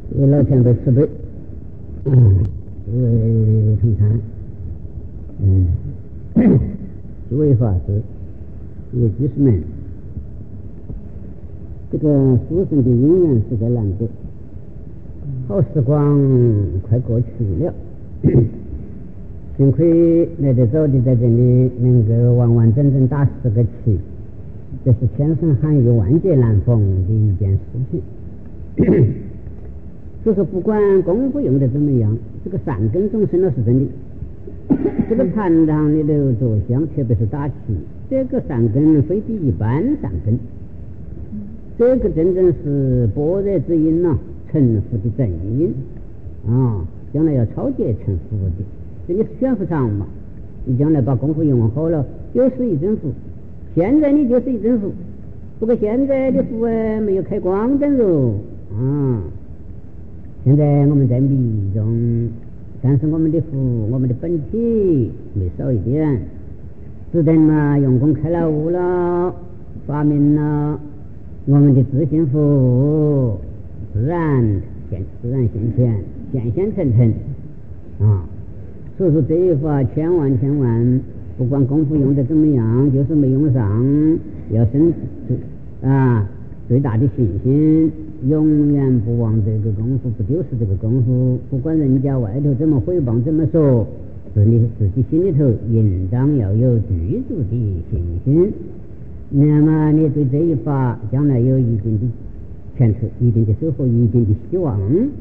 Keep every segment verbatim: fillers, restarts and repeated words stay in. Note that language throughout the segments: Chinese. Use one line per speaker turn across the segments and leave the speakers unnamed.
为老前辈慈悲，嗯，诸位同参，嗯，诸位法师，诸位居士们，这个书生的姻缘实在难得，好时光快过去了，幸亏来得早的在这里能够完完整整打十个气，这是千声罕遇万劫难逢的一件事情。所以说不管功夫用的怎么样，这个善根总生了是真的。这个禅堂里头坐香，特别是打气，这个善根非比一般善根，这个真正是般若之因呐、啊，成佛的正因啊，将来要超界成佛的。这你选不上嘛，你将来把功夫用好了，就是一真佛。现在你就是一真佛，不过现在的佛哎没有开光灯喽啊。现在我们在迷中，但是我们的福，我们的本体没少一点，只等嘛用功开了悟了，发明了我们的自信福，自然现自然现前，现现成成啊。所以说这一法千万千万，不管功夫用的怎么样，就是没用上，要生啊最大的信心。永远不忘这个功夫，不丢失这个功夫。不管人家外头怎么诽谤怎么说，自己自己心里头应当要有具足的信心。那么你对这一法将来有一定的前途，一定的收获，一定的希望。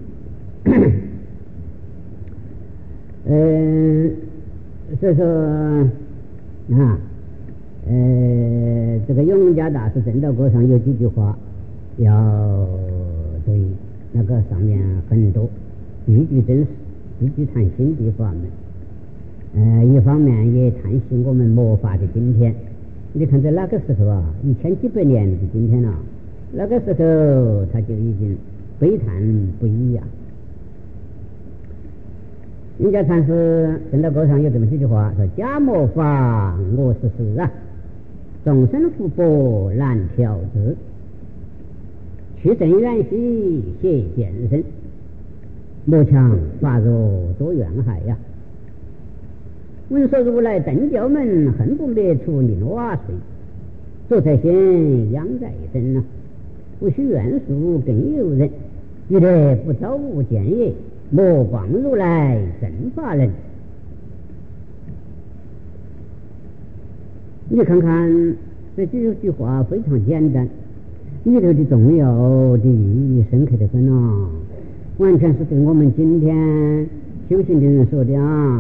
呃，所以说啊，呃，这个永嘉大师正道歌上有几句话。要对那个上面很多句句真实，句句谈心的法门。呃，一方面也叹息我们末法的今天。你看在那个时候啊，一千几百年的今天啊，那个时候他就已经悲叹不已呀、啊。人家禅师正道歌上有这么几句话，说：假末法我是是啊，众生福薄难调制。去甚远兮邪见身，莫强法若多怨害呀。闻说如来登教门，恨不灭除宁瓦水。坐在先殃在身呐、啊，不许怨诉更有人。欲得不遭无见也，莫谤如来真法人。你看看这几句话非常简单。里头的重要的意义深刻的很啊，完全是对我们今天修行的人说的啊。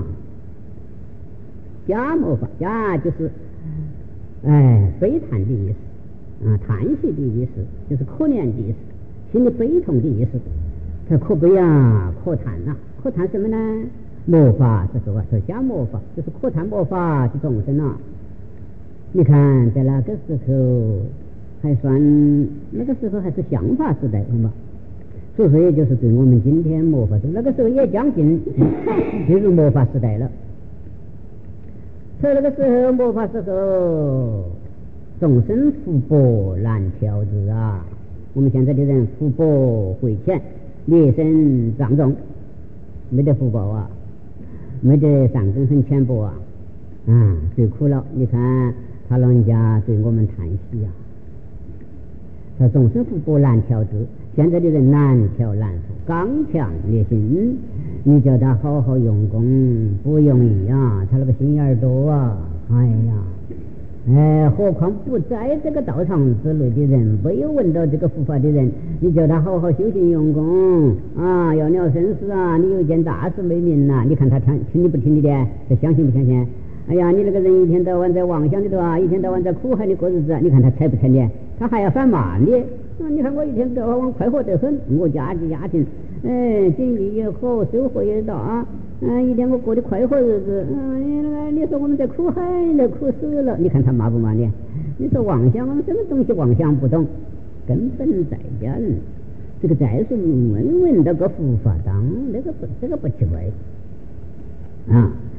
假末法，假就是哎悲叹的意思啊，叹息的意思，就是可怜的意思，心里悲痛的意思。他可悲啊，可叹啊，可叹什么呢？末法，这说啊，说假末法，就是可叹末法的众生啊。你看在那个时候。还算那个时候还是相法时代嘛，所以说也就是对我们今天末法时代，那个时候也将近进入末法时代了。所以那个时候末法时候，众生福薄难调制啊。我们现在的人福薄慧浅，劣身障重，没得福报啊，没得善根很浅薄啊，啊，最苦了。你看他老人家对我们叹息啊。他众生福薄难调制，现在的人难调难服，刚强烈心，你叫他好好用功不容易啊，他那个心眼儿多啊，哎呀，哎，何况不在这个道场之内的人，没有闻到这个佛法的人，你叫他好好修行用功啊，要了生死啊，你有一件大事没明呐、啊，你看他听听你不听你的，他相信不相信？哎呀，你那个人一天到晚在妄想里头啊，一天到晚在苦海里过日子，你看他睬不睬你？他还要反骂你。嗯，你看我一天到晚快活得很，我家的家庭，哎，经济也好，收获也大啊。嗯，一天我过得快活日子。嗯，你那个你说我们在苦海里苦死了，你看他骂不骂你？你说妄想，我们什么东西妄想不懂？根本在家人，这个再是闻闻那个佛法当，那个不这个不奇怪啊。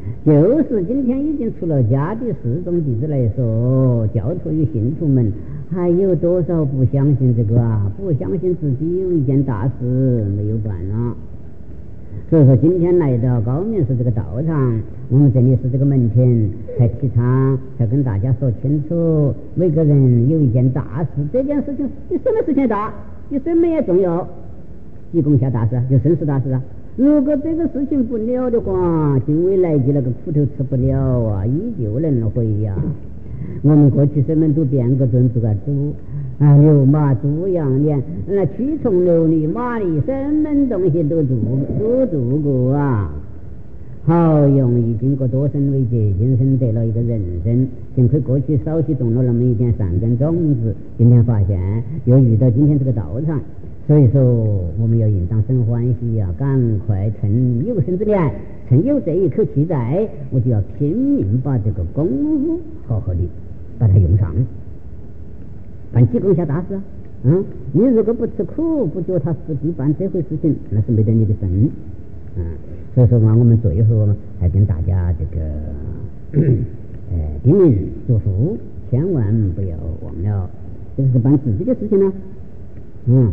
就是今天已经出了家的四众弟子来说，教徒与信徒们还有多少不相信这个啊？不相信自己有一件大事没有办了。所以说今天来到高明寺这个道场，我们这里是这个门前才提倡，才跟大家说清楚，每个人有一件大事，这件事情比什么事情大，比什么也重要，济公下大事就生死大事啊。如果这个事情不了的话，今未来的那个苦头吃不了啊，依旧能回呀。我们过去什么都变个尊这个猪啊，牛马猪羊年，那蛆虫流泥马力，什么东西都做都做过啊。好容易经过多生为劫，今生得了一个人生，幸亏过去少许种了那么一点善根种子，今天发现又遇到今天这个道场，所以说我们要应当生欢喜呀、啊，赶快趁有生之年，趁有这一口气在，我就要拼命把这个功夫好好的把它用上，办济公下大事啊。嗯，你如果不吃苦，不觉他实际办这回事情，那是没得你的份。嗯，所以说嘛，我们最后还跟大家这个呃叮咛嘱咐，千万不要忘了，这是办自己的事情呢。嗯，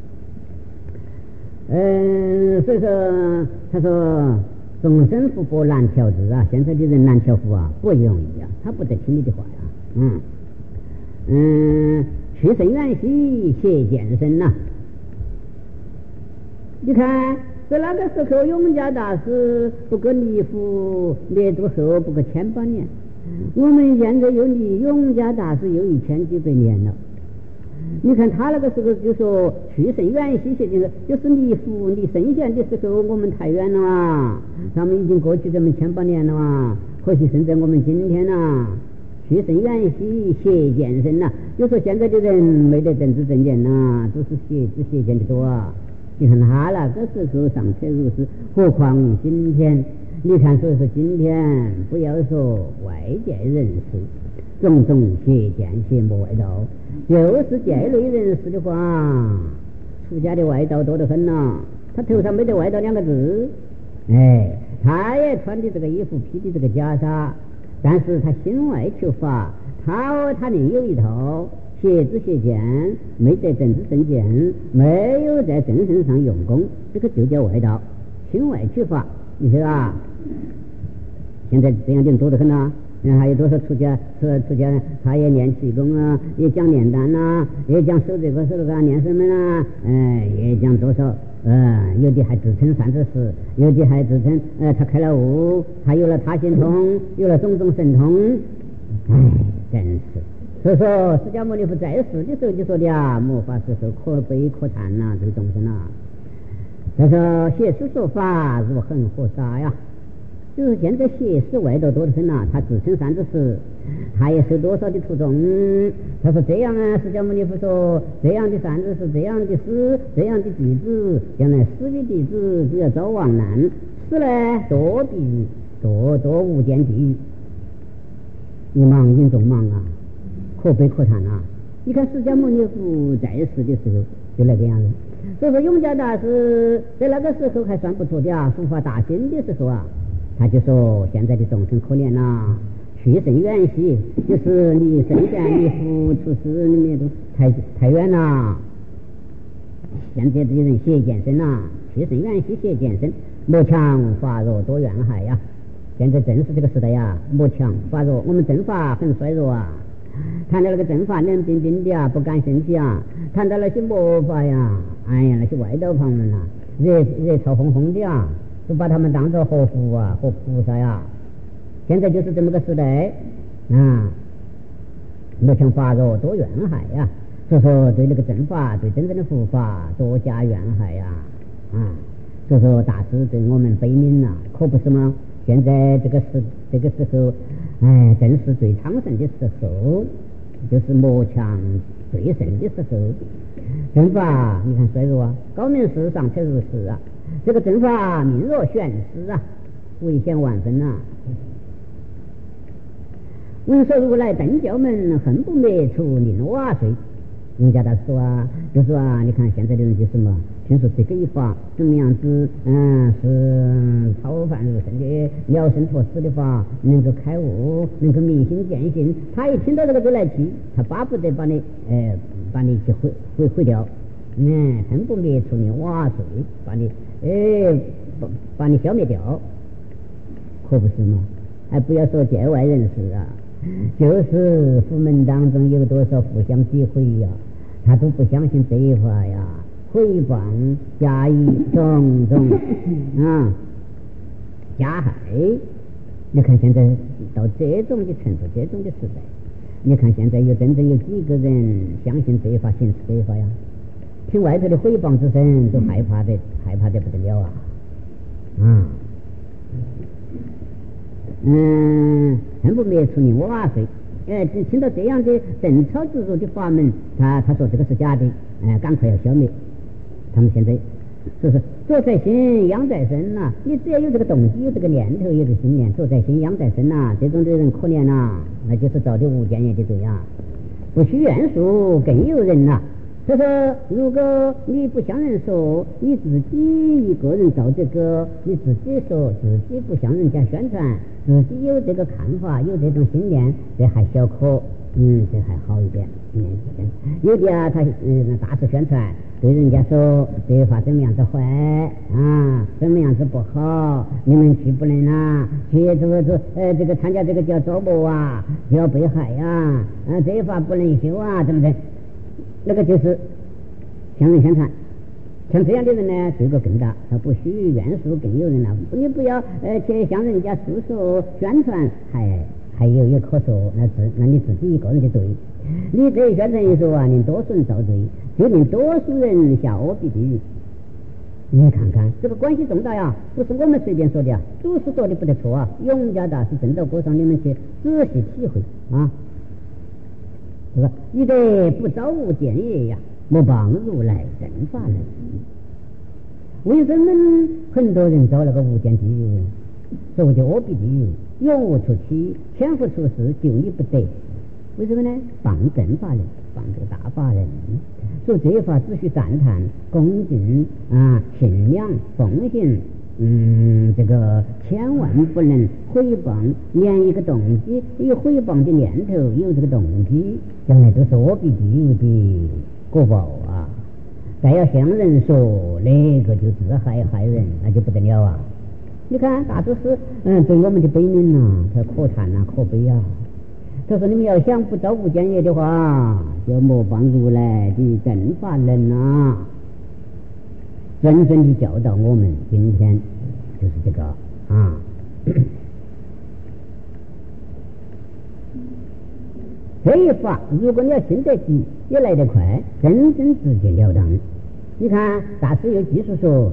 呃，所以说他说众生福薄难调制啊，现在的人难调福啊，不容易啊，他不得听你的话呀。嗯嗯，去身远兮邪见身呐。你看在那个时候，永嘉大师不过离佛灭度后不过千八年，我们现在又离永嘉大师有一千几百年了。你看他那个时候就说去圣远兮邪见身，就是离佛离圣贤的时候，我们太远了啊，他们已经过去这么千八年了啊，可惜现在我们今天啊去圣远兮邪见身呐，就说现在的人没得正知正见呐，都是邪知邪见的多啊。你看他那个时候尚且如此，何况今天？你看，所以说今天不要说外界人士，种种邪见邪魔外道，就是界内人士的话，出家的外道多得很呐。他头上没得外道两个字，哎，他也穿的这个衣服，披的这个袈裟，但是他心外求法，他他另有一套。邪知邪见，没在正知正见，没有在正身上用功，这个就叫外道，心外求法，你说啊？现在这样的人多得很呐、啊，还有多少出家出出家，他也念气功啊，也讲炼丹呐，也讲守这个守那个念什么啊，哎，也讲多少，呃，有的还自称三知识，有的还自称呃他开了悟，他有了他心通，有了种种神通，哎，真是。所以说，释迦牟尼佛在世的时候就说的啊，末法时候可悲可叹呐、啊，这个众生啊。他说邪师说法如恒河沙呀，就是现在邪师外道多得很呐、啊，他自称三知识，他也收多少的徒众。他说这样啊，释迦牟尼佛说这样的三知识，这样的师，这样的弟子，将来师的弟子就要遭亡难，师呢多地狱，多多无间地狱，一忙应众忙啊。可悲可叹啊！你看释迦牟尼佛在世的时候就那个样子，所以说永嘉大师在那个时候还算不错的啊，佛法大兴的时候啊，他就说现在的众生可怜呐，去甚远兮，就是离圣贤离佛出世里面都太太远了。现在这些人邪见身呐，去甚远兮邪见身，莫强法弱多怨害呀。现在正是这个时代呀，莫强法弱，我们正法很衰弱啊。谈到那个正法冷冰冰的啊，不感兴趣啊；谈到那些魔法呀，哎呀，那些外道旁人啊，热热潮烘烘的啊，都把他们当作活佛啊、活菩萨呀。现在就是这么个时代啊，莫强法弱多怨害呀。所以说，对那个正法、对真正的佛法多加怨害呀，啊，所以说大师对我们悲悯呐，可不是吗？现在这个时这个时候。哎，正是最昌盛的时候，就是魔强最盛的时候。正法你看衰弱啊，高明寺尚且如是啊，这个正法名若悬丝啊，危险万分呐、啊。闻说如来登教门，恨不灭除令瓦碎。 人家他说啊，就说啊，你看现在的人就是嘛，听说这个一法怎么样子，嗯，是超凡入圣的了生脱死的法，能够开悟，能够明心见性。他一听到这个就来气，他巴不得把你，呃，把你去毁毁毁掉，嗯，恨不灭除你瓦碎，把你，哎，把把你消灭掉，可不是吗？还不要说界外人士啊，就是府门当中有多少互相诋毁呀，他都不相信这一法呀，诽谤加以种种啊加害。你看现在到这种的程度，这种的时代，你看现在有真正有几个人相信这一法，行持这一法呀？听外头的诽谤之声都害怕的，害怕的不得了啊！啊，嗯，恨不灭除你瓦碎。哎，听到这样的正超自如的法门，他他说这个是假的，哎，赶快要消灭。他们现在是不是做在心，养在身呐、啊？你只要有这个动机，有这个念头，有这个心念，做在心，养在身呐、啊，这种的人可怜呐、啊，那就是造的无间业的罪啊！不许愿术，更有人呐、啊。他说：“如果你不向人说，你自己一个人造这个，你自己说，自己不向人家宣传，自己有这个看法，有这种心念，这还小可，嗯，这还好一点。嗯，有的啊，他嗯大肆宣传，对人家说这一法怎么样子坏啊，怎么样子不好，你们去不能啊，去这个这呃这个参加这个叫招募啊，就要被害呀、啊，啊这一法不能修啊，怎么的？”那个就是向人宣传，像这样的人呢，罪过更大。他不许愿术更有人了，你不要呃去向人家诉说宣传，还还有有可说，那自那你自己一个人就对。你这一宣传一说啊，令多数人遭罪，就令多数人下阿鼻地狱。你看看这个关系重大呀，不是我们随便说的啊，祖师说的不得错啊。永嘉大师正道歌上，你们去仔细体会啊。是吧？你得不遭无间业呀，莫帮如来正法人。为什么很多人遭那个无间地狱？所谓的阿鼻地狱，永无出期，千夫出世，救你不得。为什么呢？帮正法人，帮这个大法人。所以这一法只需赞叹、恭敬啊、信仰、奉行。嗯，这个千万不能诽谤，连一个动机有诽谤的念头，有这个动机，将来都是阿鼻地狱的果报啊！再要向人说，那个就自害害人，那就不得了啊！你看大祖师，嗯，对我们的悲悯呐，他可叹呐，可悲啊！他说：“你们要想不遭无间业的话，就莫帮如来的正法人呐。”真正的教导我们，今天就是这个啊。这一法，如果你要信得急，也来得快，真正直截了当。你看大师有技术说，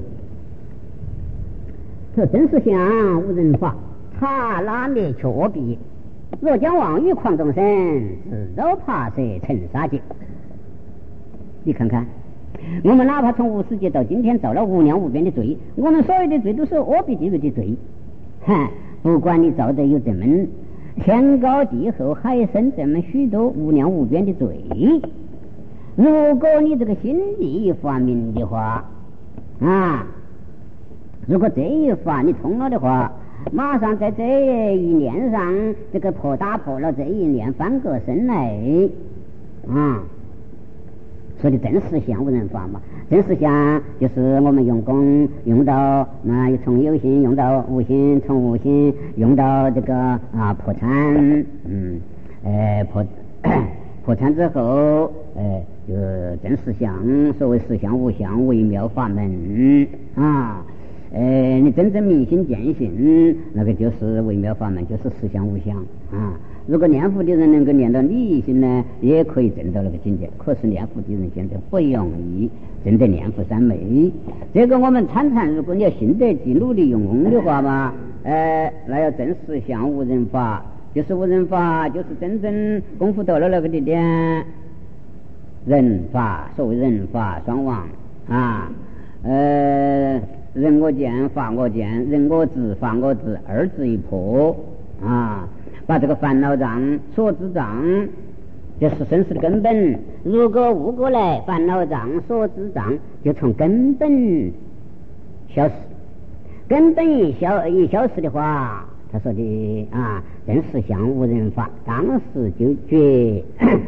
说真实相无人法，刹那灭却阿鼻。若将妄语诳众生，自找爬蛇成杀劫。你看看。我们哪怕从无始劫到今天造了无量无边的罪，我们所有的罪都是阿鼻地狱的罪。哈，不管你造的有这么天高地厚海深这么许多无量无边的罪，如果你这个心地发明的话啊，如果这一法你通了的话，马上在这一念上这个破打破了这一念翻个身来啊。说的真实相无人法嘛，真实相就是我们用功用到那、呃、从有心用到无心，从无心用到这个啊破产，嗯，呃破破产之后，呃就真实相，所谓实相无相，微妙法门啊。呃，你真正明心见性，那个就是微妙法门，就是实相无相啊。如果念佛的人能够念到理性呢，也可以证到那个境界。可是念佛的人现在不容易证得念佛三昧。这个我们参禅，如果你要信得及努力用功的话嘛，呃，那要真实相无人法，就是无人法，就是真正功夫到了那个地点，人法，所谓人法双亡啊，呃。人我见，法我见，人我知，法我知，二知一破啊！把这个烦恼障、所知障这是生死的根本。如果悟过来，烦恼障、所知障就从根本消失。根本一消一消失的话，他说的啊，真实相无人法，当时就绝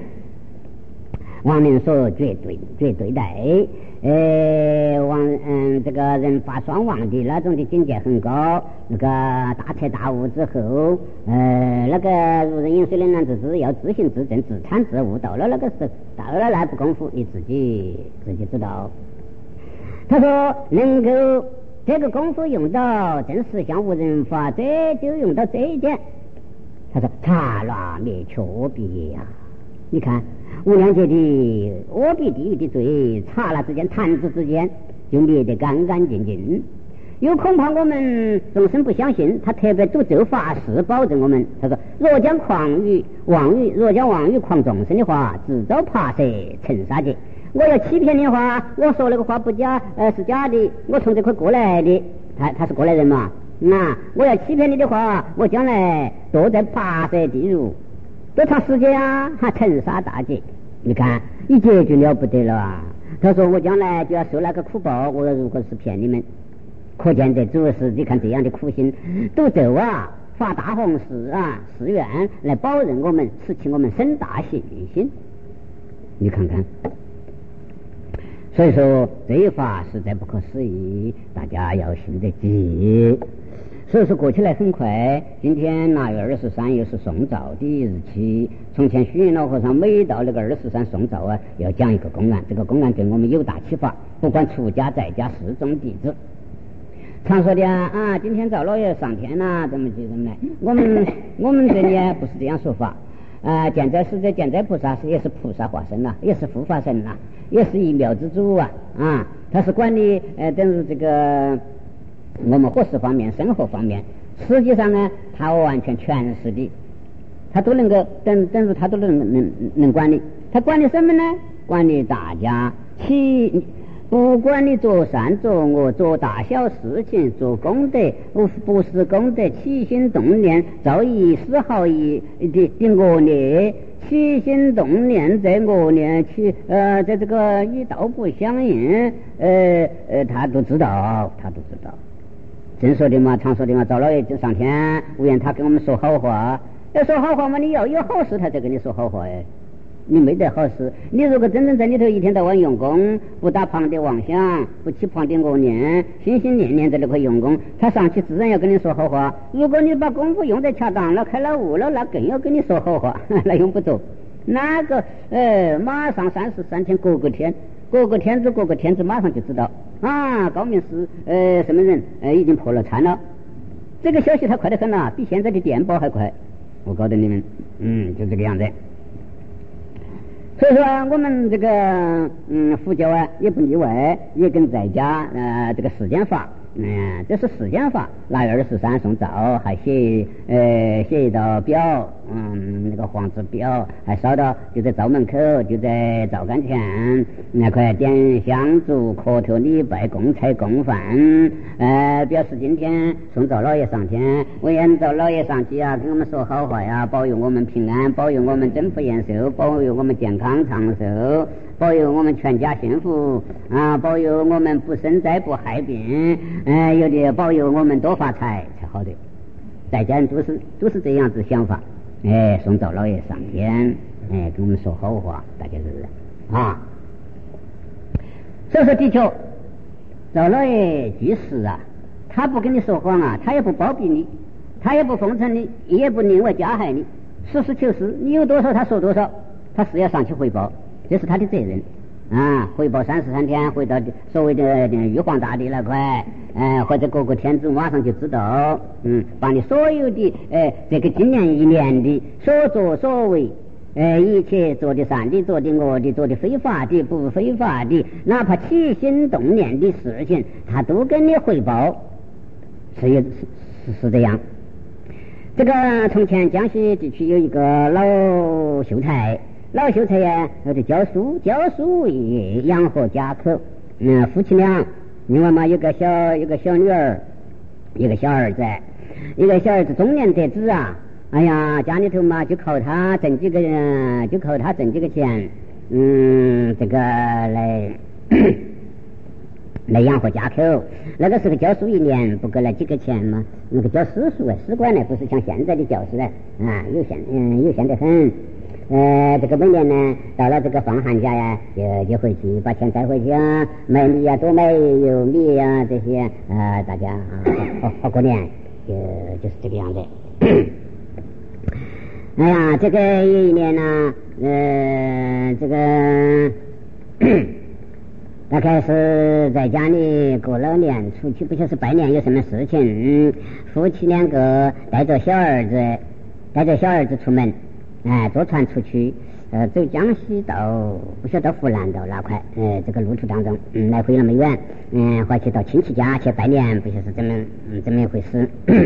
王明说绝对绝对待，呃，王嗯这个人法双亡的那种的境界很高，那个大彻大悟之后，呃，那个如人饮水冷暖自知，要自行自证，自参自悟，到了那个时，到了那步功夫，你自己自己知道。他说能够这个功夫用到真实相无人法，这就用到这一点。他说刹那灭却我必呀，你看无量劫的我必地狱的罪，刹那之间弹指之间就灭得干干净净。有恐怕我们众生不相信，他特别做这法事保证我们。他说若将狂语妄语若将妄语诳众生的话，自招爬蛇成杀劫。我要欺骗你的话，我说那个话不假，呃是假的，我从这块过来的，他他是过来人嘛。那我要欺骗你的话，我将来躲在爬蛇地狱多长时间啊？还成杀大劫。你看一劫就了不得了啊！他说我将来就要受那个苦报，我如果是骗你们，可见得主是你看这样的苦心，都走啊发大宏誓啊誓愿来保证我们，赐起我们深大信心。你看看，所以说这一法实在不可思议，大家要信得记。所以说过起来很快，今天腊月二十三又是送灶的日期。从前虚云老和尚每到那个二十三送灶啊，要讲一个公案，这个公案对我们有大启发，不管出家在家四众弟子。常说的啊，啊今天赵老爷上天啦、啊，怎么就怎么来？我们我们这里啊不是这样说法。啊、呃，建在使者建在菩萨也是菩萨化身啦、啊，也是护法神啦、啊，也是一庙之主啊啊，他是管理呃等于这个我们伙食方面、生活方面，实际上呢，他完全全是的，他都能够等等于他都能能能管理。他管理什么呢？管理大家，其不管你做善做恶，做大小事情，做功德不是功德，起心动念造一丝毫一的的恶孽，起心动念在恶念去呃在这个与道不相应，呃呃他都知道，他都知道。正说的嘛，常说的嘛，赵老爷就上天，无缘他跟我们说好话，要说好话嘛，你要有好事他才跟你说好话哎。你没得好事，你如果真正在里头一天到晚用功，不打旁的妄想，不起旁的恶念，心心念念在那块用功，他上去自然要跟你说好话。如果你把功夫用得恰当了，开了悟了，那更要跟你说好话，那用不着。那个呃，马上三十三天过个天，过个天子过个天子，马上就知道啊，高明寺呃什么人呃已经破了产了。这个消息它快得很了，比现在的电报还快。我告诉你们，嗯，就这个样子。所以说我们这个嗯佛教啊也不例外，也跟在家呃这个世间法，嗯这是世间法。腊月二十三送灶，还写呃写一道表，嗯那个黄纸表还烧到，就在灶门口，就在灶杆前那块点香烛磕头礼拜供菜供饭，呃表示今天送灶老爷上天，为愿灶老爷上去啊跟我们说好话呀，保佑我们平安，保佑我们增福延寿，保佑我们健康长寿，保佑我们全家幸福啊，保佑我们不生灾不害病，呃有的保佑我们多发财才好的。大家人都是都是这样子想法，哎送灶老爷上天，哎跟我们说好话，大家是不是啊？所以说的确灶老爷居士啊，他不跟你说谎啊，他也不包庇你，他也不奉承你，也不另外加害你，实事求是，你有多少他说多少，他是要上去汇报，这是他的责任啊！汇报三十三天，回到所谓的玉皇大帝那块，呃，或者各个天主马上就知道，嗯，把你所有的呃这个今年一年的所作所为，呃，一切做的善的、做的恶的、做的非法的、不非法的，哪怕起心动念的事情，他都跟你汇报，是是是这样。这个从前江西地区有一个老秀才。老秀才呀，他就教书，教书也养活家口。嗯，夫妻俩，另外嘛，有个小，有个小女儿，一个小儿子，一个小儿子中年得子啊。 哎呀，家里头嘛就靠他挣几个人，就靠他挣几个钱，嗯，这个来来养活家口。那个时候教书一年不够那几个钱嘛，那个教私塾啊，史馆呢不是像现在的教师啊，啊有限，嗯有限得很。呃，这个每年呢，到了这个放寒假呀，就就回去把钱带回去啊，买米呀，多买有米呀这些，呃，大家啊好好过年，就就是这个样子。哎呀，这个一年呢，呃，这个大概是在家里过了年，出去不晓得是拜年有什么事情，嗯，夫妻两个带着小儿子，带着小儿子出门。哎，坐船出去，呃，走江西到不晓得湖南到哪块，呃，这个路途当中，嗯，来回那么远，嗯，或去到亲戚家去拜年，不晓得是怎么，嗯，怎么一回事。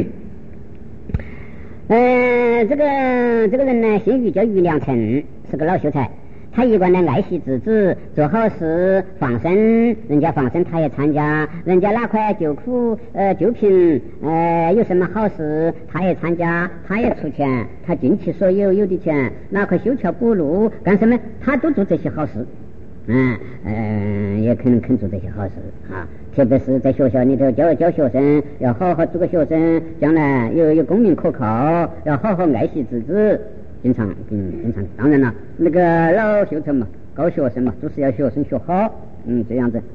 呃，这个这个人呢，姓于，叫于良辰，是个老秀才。他一贯呢爱惜自子，做好事，放生，人家放生他也参加，人家哪块救苦呃救贫呃有什么好事他也参加，他也出钱，他尽其所有有的钱，哪块修桥补路干什么他都做这些好事，嗯嗯、呃、也肯肯做这些好事啊。特别是在学校里头教教学生，要好好做个学生，将来有有功名可靠，要好好爱惜自子。经常嗯经常当然了，那个老秀才嘛，高学生嘛，就是要学生学好，嗯这样子。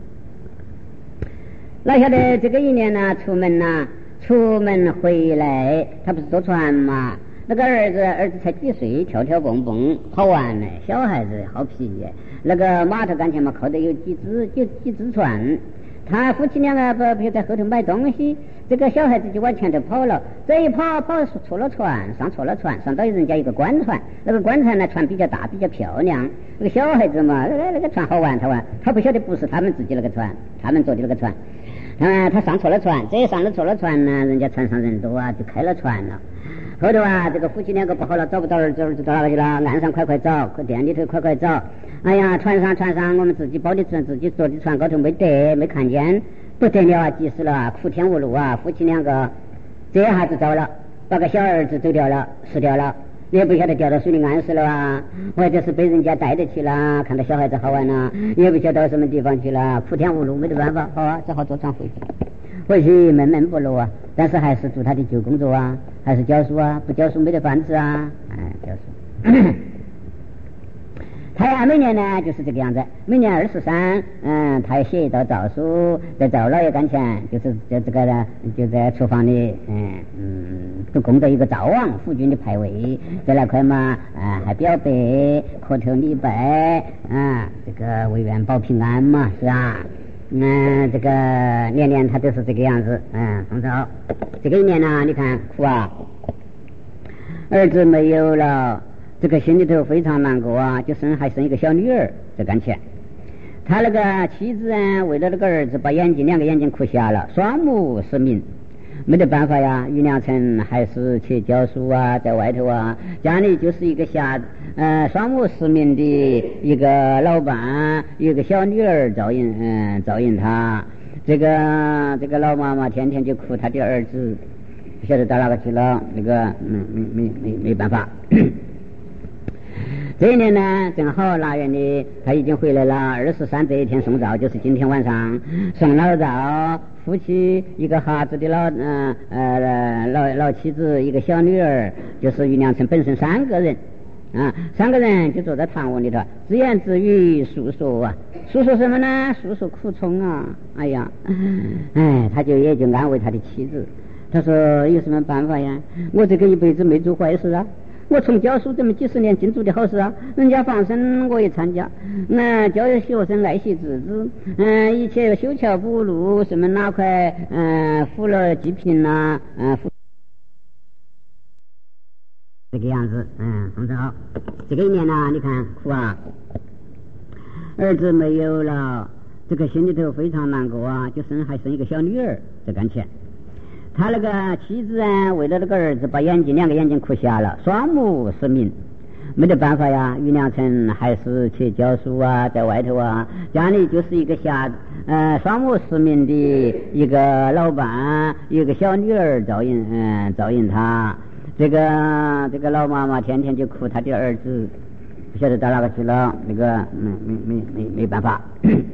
那晓得这个一年呢，出门呐，出门回来，他不是坐船嘛？那个儿子儿子才几岁，跳跳蹦蹦，好玩呢。小孩子好皮，那个码头杆前嘛，靠得有几只就几只船。他夫妻两个不不在后头买东西，这个小孩子就往前头跑了，这一跑跑错了船，上错了船，上到人家一个官船，那个官船呢船比较大，比较漂亮。那个小孩子嘛，那个那个船好玩，他玩，他不晓得不是他们自己那个船，他们坐的那个船，啊，他上错了船，这上了错了船呢，人家船上人多啊，就开了船了。后头啊，这个夫妻两个不好了，找不到儿子，儿子到哪里去了？岸上快快找，店里头快快找。哎呀，船上船上，我们自己包的船，自己坐的船高头没得，没看见，不得了啊！急死了，苦天无路啊！夫妻两个这下子糟了，把个小儿子走掉了，死掉了，也不晓得掉到水里安死了啊，或者是被人家带得去了，看到小孩子好玩了，也不晓得到什么地方去了，苦天无路，没得办法，好啊，只好坐船回去。回去闷闷不乐啊，但是还是做他的旧工作啊，还是教书啊，不教书没得饭吃啊，哎，教书。他呀，每年呢就是这个样子，每年二十三，嗯，他要写一道诏书，在赵老爷跟前，就是在这个呢，就在厨房里，嗯嗯，都供着一个赵王夫君的牌位，在那块嘛，啊，还表白，磕头礼拜，啊，这个为愿保平安嘛，是吧？嗯，这个年年他都是这个样子，嗯，宋朝这个一年呢，你看哭啊，儿子没有了。这个心里头非常难过啊，就生还生一个小女儿在跟前。他那个妻子啊，为了那个儿子，把眼睛两个眼睛哭瞎了，双目失明，没得办法呀。于良辰还是去教书啊，在外头啊，家里就是一个瞎呃双目失明的一个老伴，有个小女儿照应嗯照应他。这个这个老妈妈天天就哭他的儿子，不晓得到哪个去了，那个嗯没没没没办法。这一年呢，正好腊月里他已经回来了。二十三这一天送诏，就是今天晚上送老诏，夫妻一个哈子的老嗯 呃, 呃老老妻子，一个小女儿，就是于良辰本身三个人啊，三个人就坐在堂屋里头，自言自语诉说啊，诉说什么呢？诉说苦衷啊！哎呀，哎，他就也就安慰他的妻子，他说有什么办法呀？我这个一辈子没做坏事啊。我从教书这么几十年尽做的好事啊，人家放生我也参加，那、嗯、教学生爱惜自子，嗯，一切修桥补路，什么哪块嗯扶了济贫呐，嗯扶这个样子，嗯，很好。这个一年呢、啊，你看哭啊，儿子没有了，这个心里头非常难过啊，就生还生一个小女儿在跟前。他那个妻子啊，为了那个儿子，把眼睛两个眼睛哭瞎了，双目失明，没得办法呀。于良辰还是去教书啊，在外头啊，家里就是一个瞎呃双目失明的一个老伴，一个小女儿照应嗯照应他。 这个这个老妈妈天天就哭她的儿子，不晓得到哪个去了，那个没没没没没办法。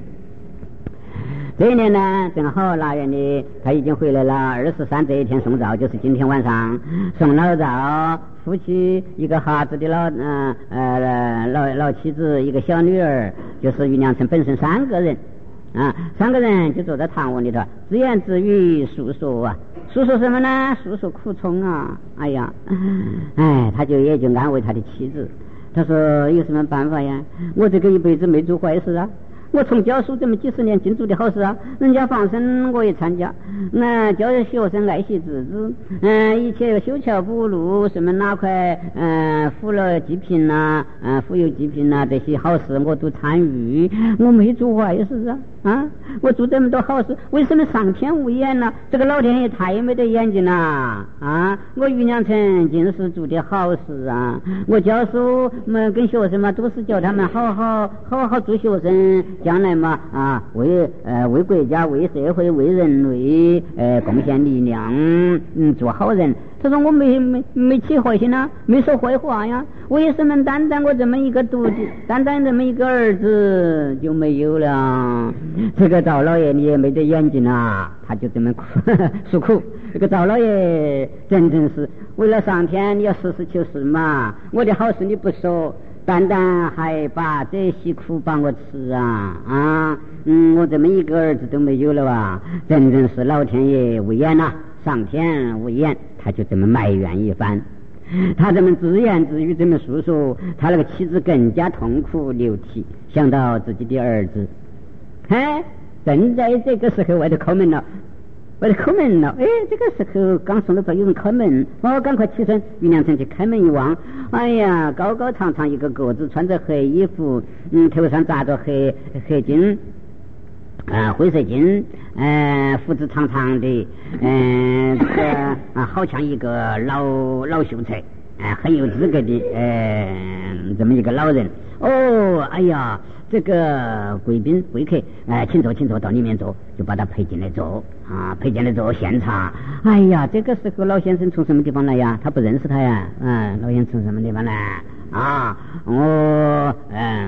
这一年呢，正好腊月里他已经回来了。二十三这一天送灶，就是今天晚上送老灶，夫妻一个哈子的老嗯 呃, 呃老老妻子，一个小女儿，就是于良辰本身三个人啊，三个人就坐在堂屋里头，自言自语诉说啊，诉说什么呢？诉说苦衷啊！哎呀，哎，他就也就安慰他的妻子，他说有什么办法呀？我这个一辈子没做坏事啊。我从教书这么几十年尽做的好事啊，人家放生我也参加，那教学生爱惜自知，嗯、呃，一切修桥补路，什么哪块嗯扶了济贫呐，嗯扶有济贫呐，这些好事我都参与，我没做坏事啊啊！我做这么多好事，为什么上天无眼呢？这个老天爷太没得眼睛了啊！我于良辰尽是做的好事啊！我教书嘛，跟学生嘛，都是教他们好好好好做学生。将来嘛啊，为呃为国家、为社会、为人类呃贡献力量，嗯，做好人。他说我没没没起坏心啊，没说坏话呀，为什么单单我这么一个独弟，单单这么一个儿子就没有了？这个赵老爷你也没得眼睛啊，他就这么哭诉苦。这个赵老爷真正是为了上天，你要实事求是嘛，我的好事你不说。单单还把这些苦把我吃啊啊！嗯，我这么一个儿子都没有了吧？真正是老天爷无眼呐、啊，上天无眼，他就这么埋怨一番。他这么自言自语这么诉说，他那个妻子更加痛哭流涕，想到自己的儿子，哎，正在这个时候外头敲门了。外头敲门了，哎，这个时候刚送了灶，有人开门，我赶快起身，于良辰去开门一望，哎呀，高高长长一个个子，穿着黑衣服，嗯，头上扎着黑黑巾，啊、呃，灰色巾，呃，胡子长长的，嗯、呃，这个啊，好像一个老老秀才，哎、呃，很有资格的，呃，这么一个老人。哦，哎呀，这个贵宾贵客，哎、呃，请坐，请坐，到里面坐，就把他陪进来坐。啊，陪进来做现场。哎呀，这个时候老先生从什么地方来呀？他不认识他呀。嗯，老先生从什么地方来？啊，我嗯，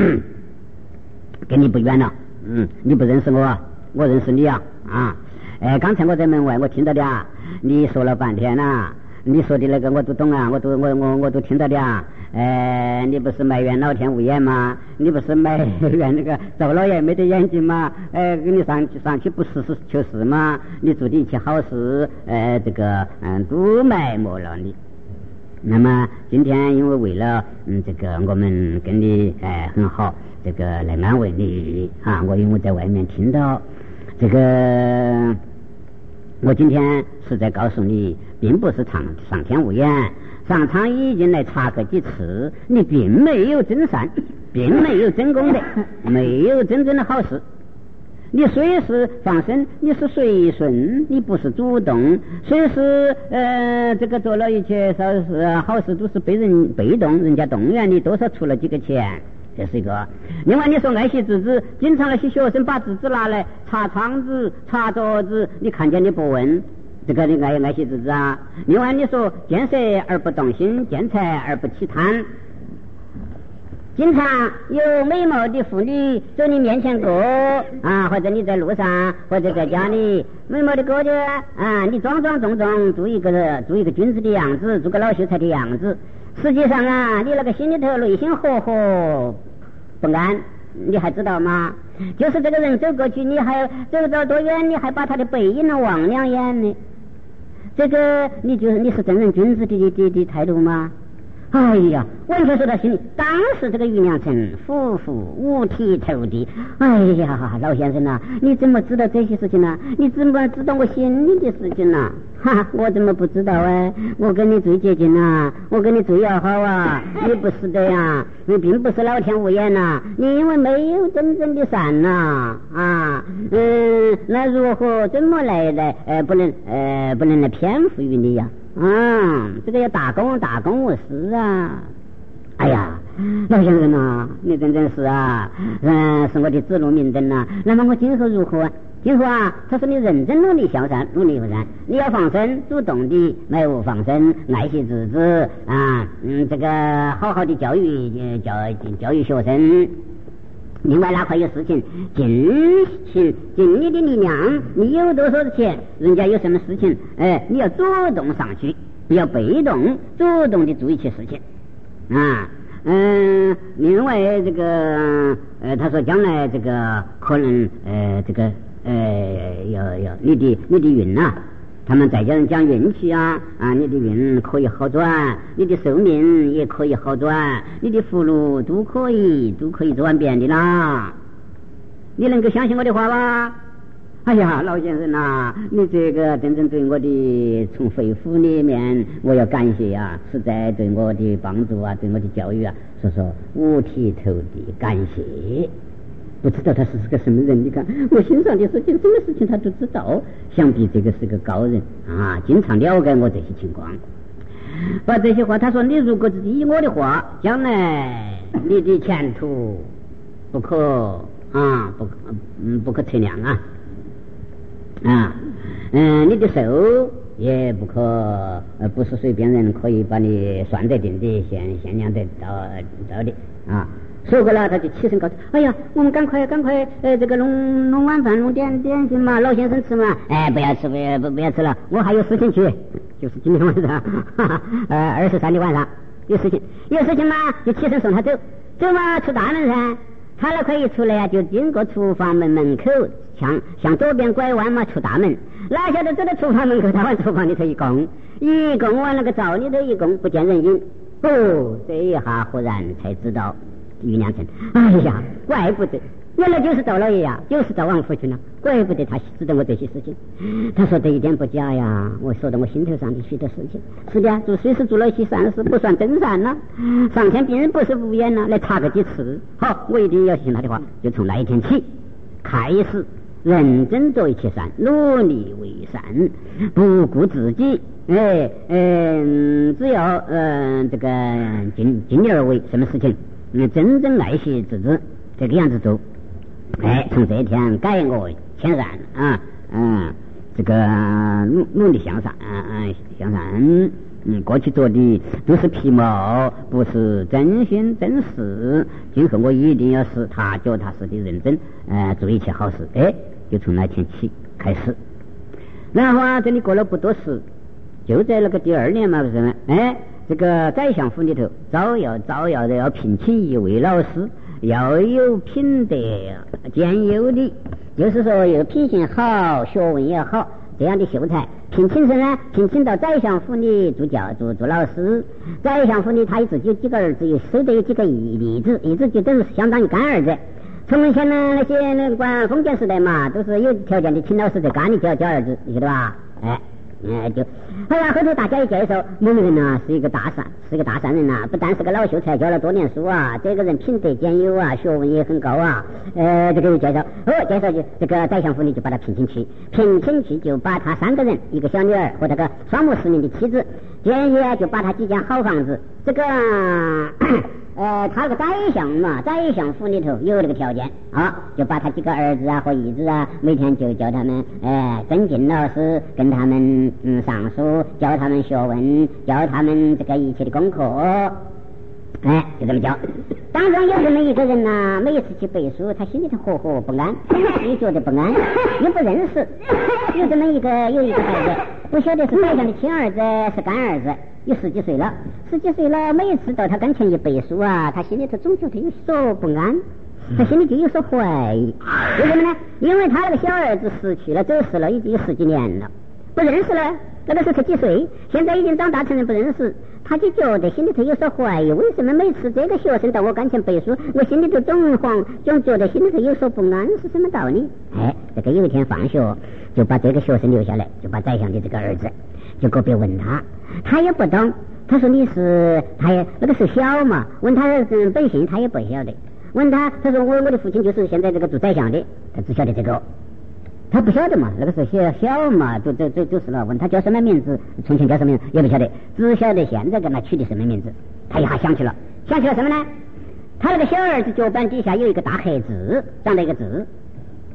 跟你不远了。嗯，你不认识我，我认识你啊。啊，哎，刚才我在门外，我听到的啊，你说了半天呐，你说的那个我都懂啊，我都我我我都听到的啊。哎，你不是埋怨老天无眼吗？你不是埋怨那个赵老爷没得眼睛吗？哎，给你上去上去不实事求是吗？你做的一切好事，呃，这个嗯都埋没了你。那么今天因为为了嗯这个我们跟你哎很好，这个来安慰你啊，我因为在外面听到这个，我今天是在告诉你，并不是上上天无眼。上苍已经来查个几次，你并没有真善，并没有真功德，没有真正的好事。你虽是放生，你是随顺，你不是主动。虽是呃这个做了一切少事好事，都是被人被动，人家动员你多少出了几个钱，这是一个。另外你说爱惜自知，经常那些学生把自知拿来擦窗子、擦桌子，你看见你不问。这个你爱爱惜自知啊！另外你说见色而不动心，见财而不起贪。经常有美貌的妇女走你面前过啊，或者你在路上，或者在家里，美貌的哥姐啊，你庄庄重重做一个做一个君子的样子，做个老秀才的样子。实际上啊，你那个心里头内心活活不安，你还知道吗？就是这个人走过去，你还走到多远，你还把他的背影能望两眼呢？这个你就是你是正人君子的的的态度吗？哎呀，完全说到心里。当时这个于良辰夫妇五体投地。哎呀，老先生啊，你怎么知道这些事情呢、啊？你怎么知道我心里的事情呢、啊？哈，我怎么不知道哎？我跟你最接近啊，我跟你最要好啊，你不是的呀，你并不是老天无眼呐、啊，你因为没有真正的善呐 啊, 啊，嗯，那如何怎么来来呃不能呃不能来偏附于你呀、啊？啊，这个要大公大公无私啊！哎呀，老先生啊，你真真是啊，嗯，是我的指路明灯呐、啊。那么我今后如何听说啊，他说你认真努力向善，努力向善，你要放生，主动的买物放生，爱惜自子啊，嗯，这个好好的教育教教育学生。另外哪块有事情，尽尽尽你的力量，你有多少的钱，人家有什么事情，哎，你要主动上去，不要被动，主动的做一些事情啊。嗯，另外这个呃，他说将来这个可能呃，这个呃，要要你的你的运呐、啊，他们在家人讲运气啊啊，你的运可以好转，你的寿命也可以好转，你的福禄都可以都可以转变的啦。你能够相信我的话吧？哎呀，老先生呐、啊，你这个真正对我的从肺腑里面我要感谢啊，实在对我的帮助啊，对我的教育啊，所以说五体投地感谢。不知道他是个什么人，你看我心上的事情，什么事情他都知道，想必这个是个高人啊，经常了解我这些情况。把这些话，他说你如果是依我的话，将来你的前途不可啊，不嗯不可测量啊。啊，嗯，你的手也不可，呃，不是随便人可以把你算得定的，限限量得到到的啊。说过了，他就起身告诉：“哎呀，我们赶快赶快，呃，这个弄弄晚饭，弄点点心嘛，老先生吃嘛。哎，不要吃，不要不不要吃了，我还有事情去，就是今天晚上，哈哈，呃，二十三的晚上有事情，有事情嘛，就起身送他走，走嘛，出大门噻。他那块一出来啊，就经过厨房门门口。”向向左边拐弯嘛，出大门，哪晓得走到厨房门口，他往厨房里头一拱，一拱往那个灶里头一拱，不见人影。哦，这一下忽然才知道余良辰，哎呀，怪不得，原来就是赵老爷呀，就是赵王夫君了，怪不得他知道我这些事情。他说这一点不假呀，我说到我心头上的许多事情。是的，做虽是做了一些善事，不算真善了，上天并不是无眼了，来查个几次。好，我一定要信他的话，就从那一天起开始。认真做一切善，努力为善，不顾自己，哎，嗯，只要嗯、呃、这个尽尽力而为，什么事情，嗯，真正爱惜自己，这个样子做，哎，从这一天改恶谦让啊，嗯，这个努努力向善，嗯嗯，向善。嗯，过去做的都是皮毛，不是真心真事。今后我一定要是踏脚踏实地认真，呃，做一切好事。哎，就从那天起开始。然后啊，这里过了不多时，就在那个第二年嘛，不是吗？哎，这个宰相府里头招要招要的要聘请一位老师，要有品德兼优的，就是说有品行好，学问也好。这样的秀才聘请谁呢？聘请到宰相府里做教做做老师。宰相府里他自己有几个儿子，又收得有几个义子，义子就等于相当于干儿子。从前呢那些那管封建时代嘛，都是有条件的请老师在干里教教儿子，你晓得吧？哎。哎，就后来后头大家一介绍，某人呐是一个大善，是一个大善人呐、啊，不但是个老秀才，教了多年书啊，这个人品德兼优啊，学问也很高啊。呃，这个介绍，哦，介绍就这个宰相府里就把他聘请去，聘请去就把他三个人，一个小女儿和这个双目失明的妻子，建议就把他几间好房子，这个。呃，他那个宰相嘛，宰相府里头有这个条件啊，就把他几个儿子啊和义子啊，每天就教他们，呃，跟进老师，跟他们嗯上书，教他们学问，教他们这个一切的功课，哎，就这么教。当中有这么一个人呐，每一次去背书，他心里头活活不安，也觉得不安，又不认识。有这么一个有一个孩子，不晓得是宰相的亲儿子是干儿子。有十几岁了，十几岁了，每一次到他跟前一背书啊，他心里头总觉得有所不安，他心里就有所怀疑。为什么呢？因为他那个小儿子失去了，走失了，已经有十几年了，不认识了。那个时候才几岁，现在已经长大成人，不认识，他就觉得心里头有所怀疑。为什么每次这个学生到我跟前背书，我心里头总慌，总觉得心里头有所不安，是什么道理？哎，这个有一天放学，就把这个学生留下来，就把宰相的这个儿子。就个别问他，他也不懂。他说你是，他也那个时候小嘛，问他是本姓，他也不晓得。问他，他说我我的父亲就是现在这个做宰相的，他只晓得这个，他不晓得嘛。那个时候小小嘛，就就就就是了。问他叫什么名字，从前叫什么名字也不晓得，只晓得现在给他取的什么名字。他一下想起了，想起了什么呢？他那个小儿子脚板底下有一个大黑字，长了一个字，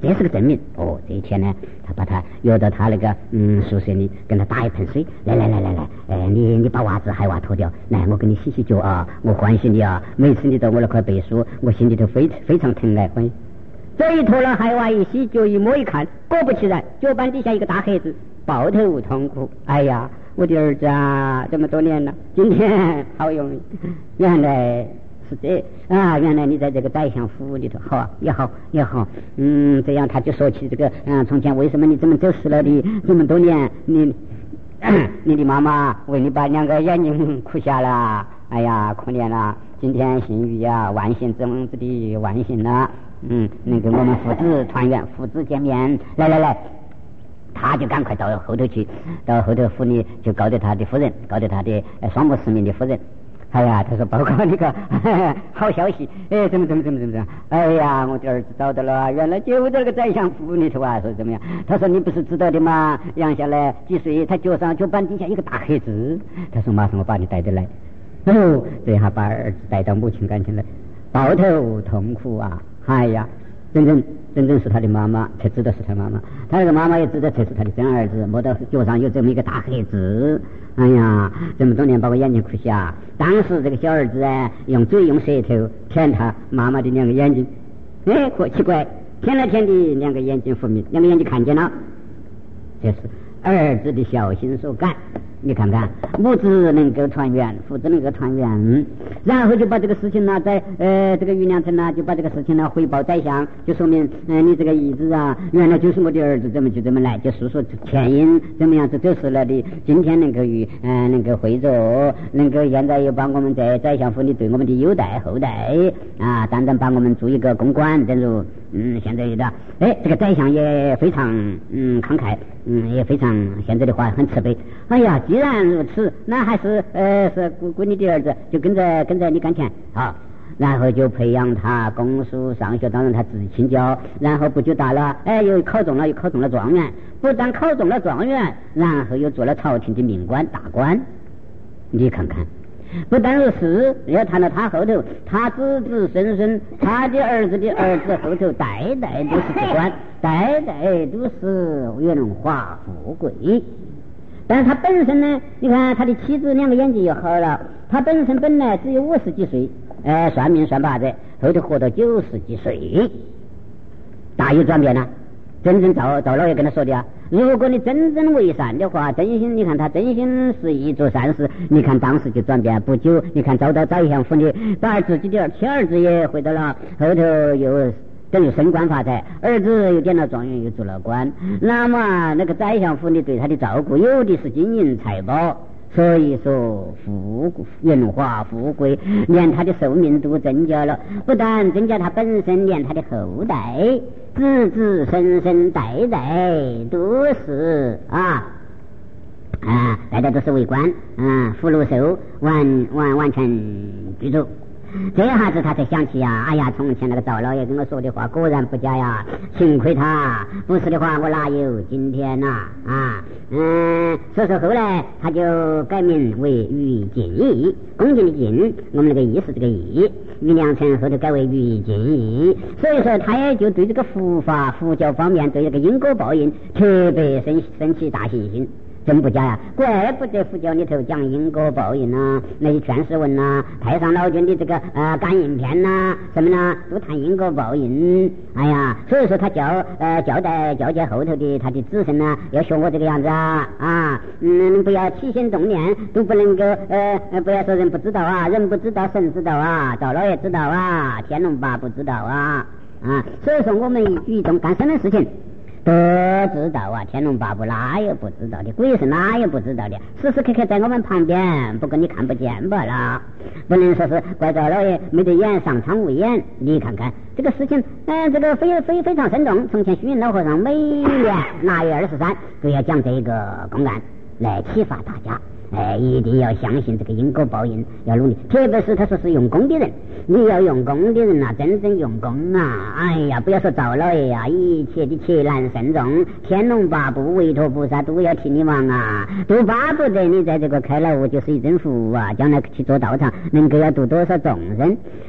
这是个证明。哦，这一天呢，他把他约到他那个嗯宿舍里，跟他打一盆水，来来来来来，哎，你你把袜子海袜脱掉，来，我给你洗洗脚啊，我欢喜你啊，每次你到我那块背书，我心里头非非常疼爱欢喜。这一脱了海袜一洗脚一摸一看，果不其然，脚板底下一个大黑字，抱头痛哭。哎呀，我的儿子啊，这么多年了，今天好容易，原来是这啊，原来你在这个宰相府里头，好啊，也好也好，嗯，这样他就说起这个，嗯，从前为什么你这么走失了的这么多年，你你的妈妈为你把两个眼睛哭瞎了，哎呀，可怜了，今天幸运呀，万幸之王子的万幸了。嗯，能跟我们父子团圆，父子见面，来来来，他就赶快到后头去，到后头府里就告诉他的夫人，告诉他的双目失明的夫人。哎呀，他说报告那个好消息，哎，怎么怎么怎么怎么怎么，哎呀，我的儿子找到了，原来就在这个宰相府里头啊，说怎么样？他说你不是知道的吗？养下来几岁，他脚上脚板底下一个大黑字。他说马上我把你带得来。哦，这下把儿子带到母亲跟前来，抱头痛哭啊！哎呀，真正真正是他的妈妈才知道是他妈妈，他那个妈妈也知道才是他的真儿子，摸到脚上有这么一个大黑字。哎呀，这么多年把我眼睛哭瞎。当时这个小儿子啊，用嘴用舌头舔他妈妈的两个眼睛，哎，可奇怪，舔了舔的两个眼睛分明，两个眼睛看见了，这是儿子的孝心所感。你看看，母子能够团圆，父子能够团圆，然后就把这个事情呢，在呃这个余良辰呢，就把这个事情呢回报宰相，就说明嗯、呃、你这个义子啊，原来就是我的儿子，怎么就这么来，就诉说前因怎么样子走失了的，今天能够与嗯、呃、能够会着，能够现在又把我们在宰相府里对我们的优待后代啊，当然把我们做一个公馆，正如嗯现在的哎这个宰相也非常嗯慷慨，嗯也非常现在的话很慈悲。哎呀，既然如此，那还是呃是闺闺女的儿子，就跟着跟着你跟前啊，然后就培养他供书上学，当然他自己请教，然后不久大了，哎又考中了，又考中了状元，不但考中了状元，然后又做了朝廷的命官大官。你看看，不但如此，要谈到他后头，他子子孙孙，他的儿子的儿子后头，代代都是职官，代代都是荣华富贵。但是他本身呢，你看他的妻子两个眼睛又好了，他本身本来只有五十几岁，呃，算命算八字，后头活到九十几岁，大有转变了。真正赵赵老爷跟他说的啊，如果你真正为善的话，真心你看他真心实意做善事，你看当时就转变不久，你看找到宰相府里，把自己的亲儿子也回到了，后头又等于升官发财，儿子又点了状元，又做了官。那么那个宰相府里对他的照顾，有的是金银财宝，所以说富荣华富贵，连他的寿命都增加了，不但增加他本身，连他的后代，子子孙孙代代都是啊啊，代代都是为官啊，福禄寿完完完全具足。这下子他才想起呀，哎呀，从前那个赵老爷跟我说的话果然不假呀，幸亏他，不是的话我哪有今天呐 啊, 啊嗯，所以说后来他就改名为于敬义，恭敬的敬，我们那个义是这个义，于良辰后头改为于敬义，所以说他也就对这个佛法佛教方面对这个因果报应特别生生起大信心。真不假呀，怪不得佛教里头讲因果报应啊，那些劝世文啊，太上老君的这个呃感应篇呐，什么呢，都谈因果报应。哎呀，所以说他教呃交代交接后头的他的子孙呢，要学我这个样子啊啊，嗯，不要起心动念，都不能够呃不要说人不知道啊，人不知道神知道啊，赵老爷知道啊，天龙八部知道啊啊，所以说我们一种干什么事情都知道啊，天龙八部哪有不知道的，鬼神哪有不知道的，时时刻刻在我们旁边，不过你看不见罢了。不能说是怪赵老爷没得眼，上苍无眼。你看看这个事情，嗯，这个非非非常生动。从前虚云老和尚每年腊月二十三都要讲这个公案来启发大家，哎，一定要相信这个因果报应，要努力。特别是他说是用功的人，你要用功的人啊，真正用功啊！哎呀，不要说赵老爷呀，一切的劫难慎重，天龙八部、韦陀菩萨都要替你忙啊，都巴不得你在这个开了悟就是一尊佛啊，将来去做道场，能够要度多少众生。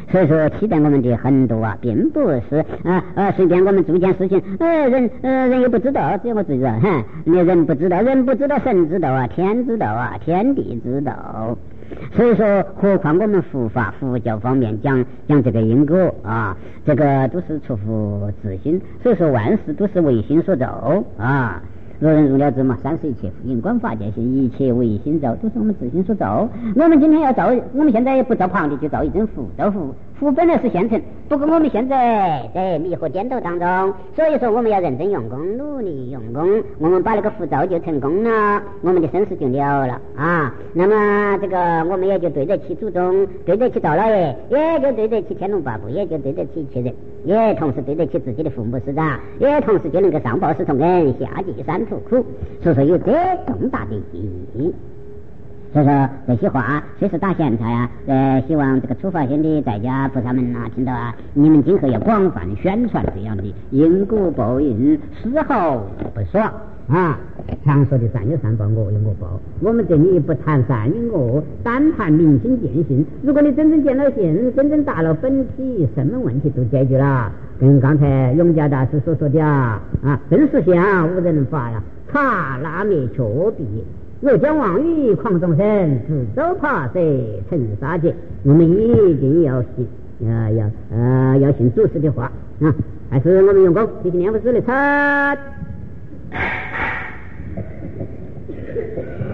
所以说期待我们的很多啊，并不是啊啊随便我们做件事情，呃人呃人又不知道，只有我自己知道，哈，你人不知道，人不知道，神知道啊，天知道啊，天地知道。所以说，何况我们佛法佛教方面讲讲这个因果啊，这个都是出乎自心，所以说万事都是为心所造啊。若人入了之嘛，三世一切因观法界心，一切为心造，都是我们自心所造。我们今天要造，我们现在不造旁的，就造一尊佛，造佛。佛本来是现成，不过我们现在在迷惑颠倒当中，所以说我们要认真用功，努力用功，我们把那个佛造就成功了，我们的生死就了了啊。那么这个我们也就对得起祖宗，对得起道老爷，也就对得起天龙八部，也就对得起一切人，也同时对得起自己的父母师长，也同时就能够上报四重恩，下济三途苦。所以说有这重大的意义。所以说这些话虽是打闲茶呀，呃，希望这个出发心的在家菩萨们啊，听到啊，你们今后要广泛宣传这样的因果报应，丝毫不爽啊！常说的善有善报，恶有恶报。我们这里不谈善与恶，单谈明心见性。如果你真正见了性，真正达了本体，什么问题都解决了。跟刚才永嘉大师所说的啊，啊，真实相无人法呀，刹那灭却毕。若将妄语诳众生，自走爬蛇成杀劫。我们一定要信，要要呃要信祖师的话啊！还是我们用功，谢谢念佛师的参。